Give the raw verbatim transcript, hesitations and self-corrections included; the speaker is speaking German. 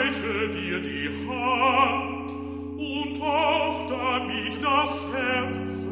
reiche dir die Hand und auch damit das Herz.